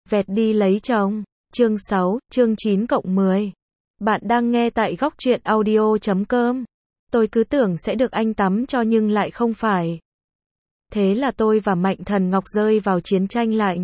Vẹt đi lấy chồng. Chương 6, chương 9+10. Bạn đang nghe tại góc truyện audio.com. Tôi cứ tưởng sẽ được anh tắm cho nhưng lại không phải. Thế là tôi và Mạnh Thần Ngọc rơi vào chiến tranh lạnh.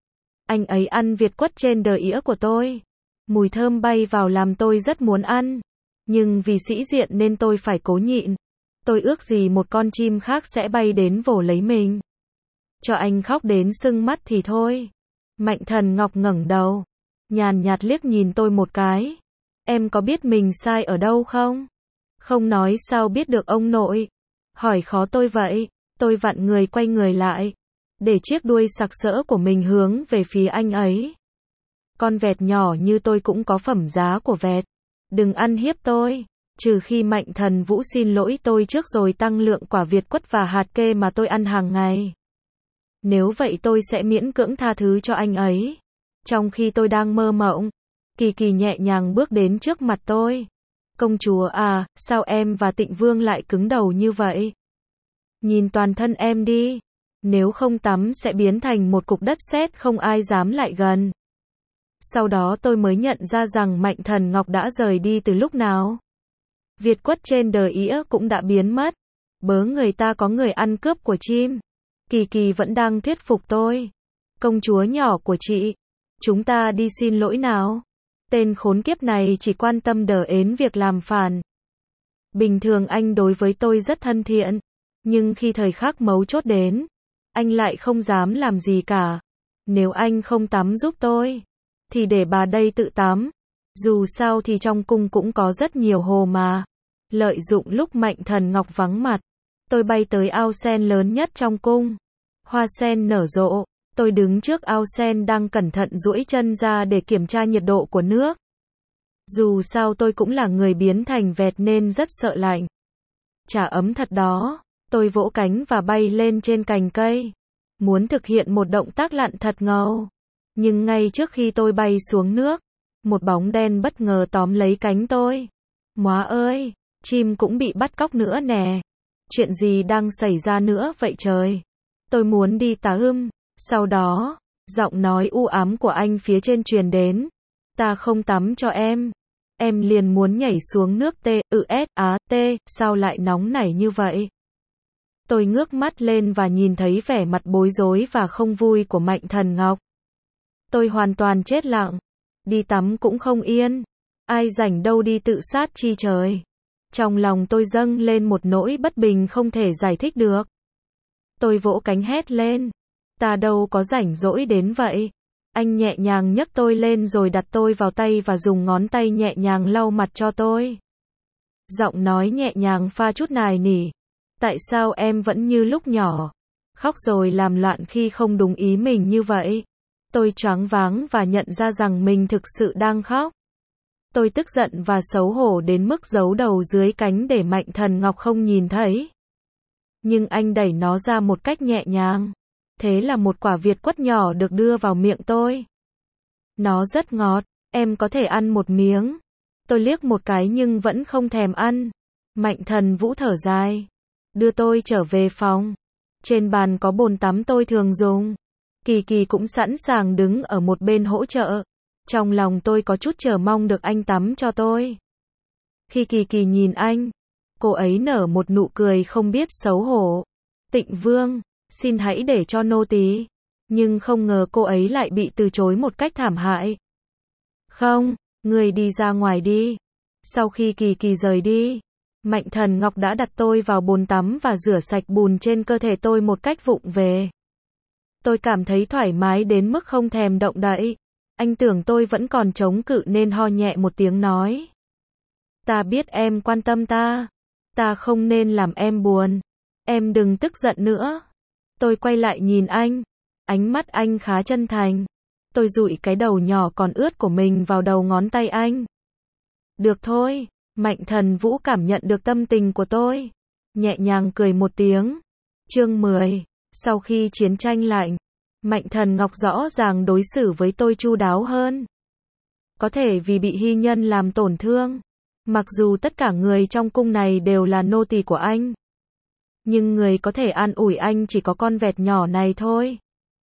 Anh ấy ăn việt quất trên đờ ĩa của tôi. Mùi thơm bay vào làm tôi rất muốn ăn. Nhưng vì sĩ diện nên tôi phải cố nhịn. Tôi ước gì một con chim khác sẽ bay đến vồ lấy mình. Cho anh khóc đến sưng mắt thì thôi. Mạnh Thần Ngọc ngẩng đầu, nhàn nhạt liếc nhìn tôi một cái. Em có biết mình sai ở đâu không? Không nói sao biết được ông nội. Hỏi khó tôi vậy. Tôi vặn người quay người lại, để chiếc đuôi sặc sỡ của mình hướng về phía anh ấy. Con vẹt nhỏ như tôi cũng có phẩm giá của vẹt. Đừng ăn hiếp tôi. Trừ khi Mạnh Thần Vũ xin lỗi tôi trước rồi tăng lượng quả việt quất và hạt kê mà tôi ăn hàng ngày. Nếu vậy tôi sẽ miễn cưỡng tha thứ cho anh ấy. Trong khi tôi đang mơ mộng, Kỳ Kỳ nhẹ nhàng bước đến trước mặt tôi. Công chúa à, sao em và Tịnh Vương lại cứng đầu như vậy? Nhìn toàn thân em đi. Nếu không tắm sẽ biến thành một cục đất sét không ai dám lại gần. Sau đó tôi mới nhận ra rằng Mạnh Thần Ngọc đã rời đi từ lúc nào. Việt quất trên đờ ĩa cũng đã biến mất. Bớ người ta có người ăn cướp của chim. Kỳ Kỳ vẫn đang thuyết phục tôi. Công chúa nhỏ của chị, chúng ta đi xin lỗi nào. Tên khốn kiếp này chỉ quan tâm đờ ến việc làm phản. Bình thường anh đối với tôi rất thân thiện. Nhưng khi thời khắc mấu chốt đến, anh lại không dám làm gì cả. Nếu anh không tắm giúp tôi, thì để bà đây tự tắm. Dù sao thì trong cung cũng có rất nhiều hồ mà. Lợi dụng lúc Mạnh Thần Ngọc vắng mặt, tôi bay tới ao sen lớn nhất trong cung. Hoa sen nở rộ, tôi đứng trước ao sen đang cẩn thận duỗi chân ra để kiểm tra nhiệt độ của nước. Dù sao tôi cũng là người biến thành vẹt nên rất sợ lạnh. Chả ấm thật đó. Tôi vỗ cánh và bay lên trên cành cây. Muốn thực hiện một động tác lặn thật ngầu. Nhưng ngay trước khi tôi bay xuống nước, một bóng đen bất ngờ tóm lấy cánh tôi. Móa ơi, chim cũng bị bắt cóc nữa nè. Chuyện gì đang xảy ra nữa vậy trời? Tôi muốn đi tà ưm. Sau đó, giọng nói u ám của anh phía trên truyền đến. Ta không tắm cho em. Em liền muốn nhảy xuống nước sao lại nóng nảy như vậy? Tôi ngước mắt lên và nhìn thấy vẻ mặt bối rối và không vui của Mạnh Thần Ngọc. Tôi hoàn toàn chết lặng. Đi tắm cũng không yên. Ai rảnh đâu đi tự sát chi trời. Trong lòng tôi dâng lên một nỗi bất bình không thể giải thích được. Tôi vỗ cánh hét lên. Ta đâu có rảnh rỗi đến vậy. Anh nhẹ nhàng nhấc tôi lên rồi đặt tôi vào tay và dùng ngón tay nhẹ nhàng lau mặt cho tôi. Giọng nói nhẹ nhàng pha chút nài nỉ. Tại sao em vẫn như lúc nhỏ? Khóc rồi làm loạn khi không đúng ý mình như vậy. Tôi choáng váng và nhận ra rằng mình thực sự đang khóc. Tôi tức giận và xấu hổ đến mức giấu đầu dưới cánh để Mạnh Thần Ngọc không nhìn thấy. Nhưng anh đẩy nó ra một cách nhẹ nhàng. Thế là một quả việt quất nhỏ được đưa vào miệng tôi. Nó rất ngọt, em có thể ăn một miếng. Tôi liếc một cái nhưng vẫn không thèm ăn. Mạnh Thần Vũ thở dài, đưa tôi trở về phòng. Trên bàn có bồn tắm tôi thường dùng. Kỳ Kỳ cũng sẵn sàng đứng ở một bên hỗ trợ. Trong lòng tôi có chút chờ mong được anh tắm cho tôi. Khi Kỳ Kỳ nhìn anh, cô ấy nở một nụ cười không biết xấu hổ. Tịnh Vương, xin hãy để cho nô tỳ. Nhưng không ngờ cô ấy lại bị từ chối một cách thảm hại. Không, người đi ra ngoài đi. Sau khi Kỳ Kỳ rời đi, Mạnh Thần Ngọc đã đặt tôi vào bồn tắm và rửa sạch bùn trên cơ thể tôi một cách vụng về. Tôi cảm thấy thoải mái đến mức không thèm động đậy. Anh tưởng tôi vẫn còn chống cự nên ho nhẹ một tiếng nói. Ta biết em quan tâm ta. Ta không nên làm em buồn. Em đừng tức giận nữa. Tôi quay lại nhìn anh. Ánh mắt anh khá chân thành. Tôi dụi cái đầu nhỏ còn ướt của mình vào đầu ngón tay anh. Được thôi. Mạnh Thần Vũ cảm nhận được tâm tình của tôi. Nhẹ nhàng cười một tiếng. Chương 10. Sau khi chiến tranh lạnh, Mạnh Thần Ngọc rõ ràng đối xử với tôi chu đáo hơn. Có thể vì bị hy nhân làm tổn thương. Mặc dù tất cả người trong cung này đều là nô tỳ của anh. Nhưng người có thể an ủi anh chỉ có con vẹt nhỏ này thôi.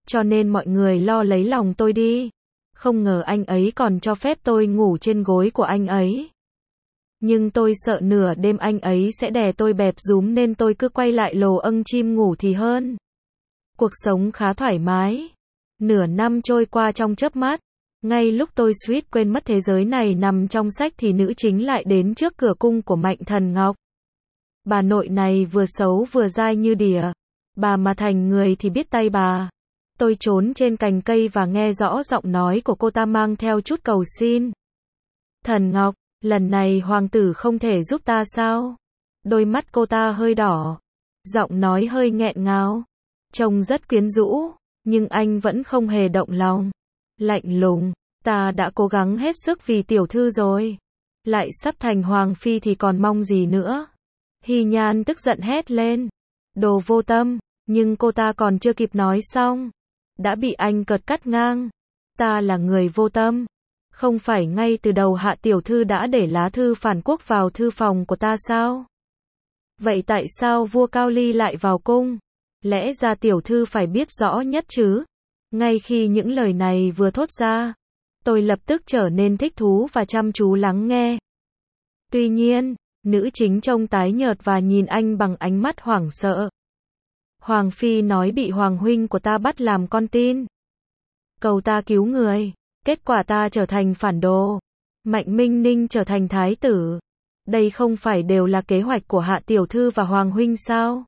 cho nên mọi người lo lấy lòng tôi đi. Không ngờ anh ấy còn cho phép tôi ngủ trên gối của anh ấy. Nhưng tôi sợ nửa đêm anh ấy sẽ đè tôi bẹp rúm nên tôi cứ quay lại lồ âng chim ngủ thì hơn. Cuộc sống khá thoải mái. Nửa năm trôi qua trong chớp mắt. Ngay lúc tôi suýt quên mất thế giới này nằm trong sách thì nữ chính lại đến trước cửa cung của Mạnh Thần Ngọc. Bà nội này vừa xấu vừa dai như đỉa. Bà mà thành người thì biết tay bà. Tôi trốn trên cành cây và nghe rõ giọng nói của cô ta mang theo chút cầu xin. Thần Ngọc, lần này hoàng tử không thể giúp ta sao? Đôi mắt cô ta hơi đỏ. Giọng nói hơi nghẹn ngào. Trông rất quyến rũ, nhưng anh vẫn không hề động lòng. Lạnh lùng, ta đã cố gắng hết sức vì tiểu thư rồi. Lại sắp thành hoàng phi thì còn mong gì nữa? Hy Nhan tức giận hét lên. Đồ vô tâm, nhưng cô ta còn chưa kịp nói xong. Đã bị anh cợt cắt ngang. Ta là người vô tâm. Không phải ngay từ đầu Hạ tiểu thư đã để lá thư phản quốc vào thư phòng của ta sao? Vậy tại sao vua Cao Ly lại vào cung? Lẽ ra tiểu thư phải biết rõ nhất chứ? Ngay khi những lời này vừa thốt ra, tôi lập tức trở nên thích thú và chăm chú lắng nghe. Tuy nhiên, nữ chính trông tái nhợt và nhìn anh bằng ánh mắt hoảng sợ. Hoàng phi nói bị hoàng huynh của ta bắt làm con tin. Cầu ta cứu người. Kết quả ta trở thành phản đồ. Mạnh Minh Ninh trở thành thái tử. Đây không phải đều là kế hoạch của Hạ tiểu thư và hoàng huynh sao?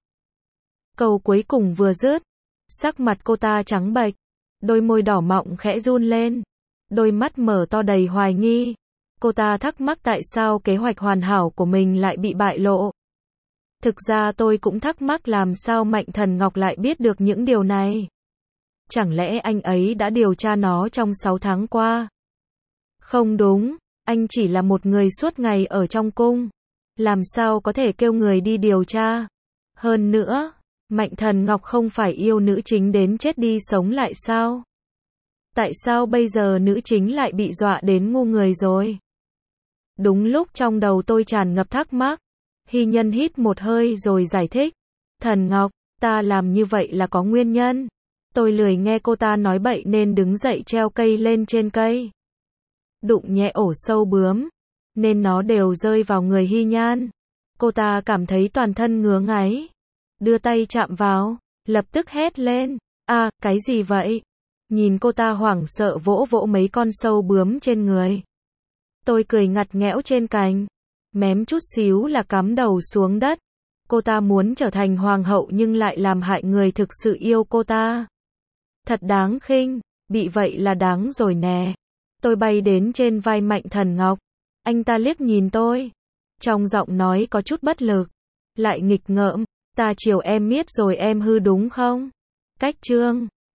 Câu cuối cùng vừa dứt, sắc mặt cô ta trắng bệch, đôi môi đỏ mọng khẽ run lên, đôi mắt mở to đầy hoài nghi. Cô ta thắc mắc tại sao kế hoạch hoàn hảo của mình lại bị bại lộ. Thực ra tôi cũng thắc mắc làm sao Mạnh Thần Ngọc lại biết được những điều này. Chẳng lẽ anh ấy đã điều tra nó trong 6 tháng qua? Không đúng, anh chỉ là một người suốt ngày ở trong cung. Làm sao có thể kêu người đi điều tra? Hơn nữa, Mạnh Thần Ngọc không phải yêu nữ chính đến chết đi sống lại sao? Tại sao bây giờ nữ chính lại bị dọa đến ngu người rồi? Đúng lúc trong đầu tôi tràn ngập thắc mắc, Hy Nhân hít một hơi rồi giải thích. Thần Ngọc, ta làm như vậy là có nguyên nhân. Tôi lười nghe cô ta nói bậy nên đứng dậy treo cây lên trên cây. Đụng nhẹ ổ sâu bướm, nên nó đều rơi vào người Hy Nhan. Cô ta cảm thấy toàn thân ngứa ngáy. Đưa tay chạm vào, lập tức hét lên. À, cái gì vậy? Nhìn cô ta hoảng sợ vỗ vỗ mấy con sâu bướm trên người. Tôi cười ngặt nghẽo trên cành. Mém chút xíu là cắm đầu xuống đất. Cô ta muốn trở thành hoàng hậu nhưng lại làm hại người thực sự yêu cô ta. Thật đáng khinh, bị vậy là đáng rồi nè. Tôi bay đến trên vai Mạnh Thần Ngọc. Anh ta liếc nhìn tôi. Trong giọng nói có chút bất lực. Lại nghịch ngợm, ta chiều em miết rồi em hư đúng không? Cách chương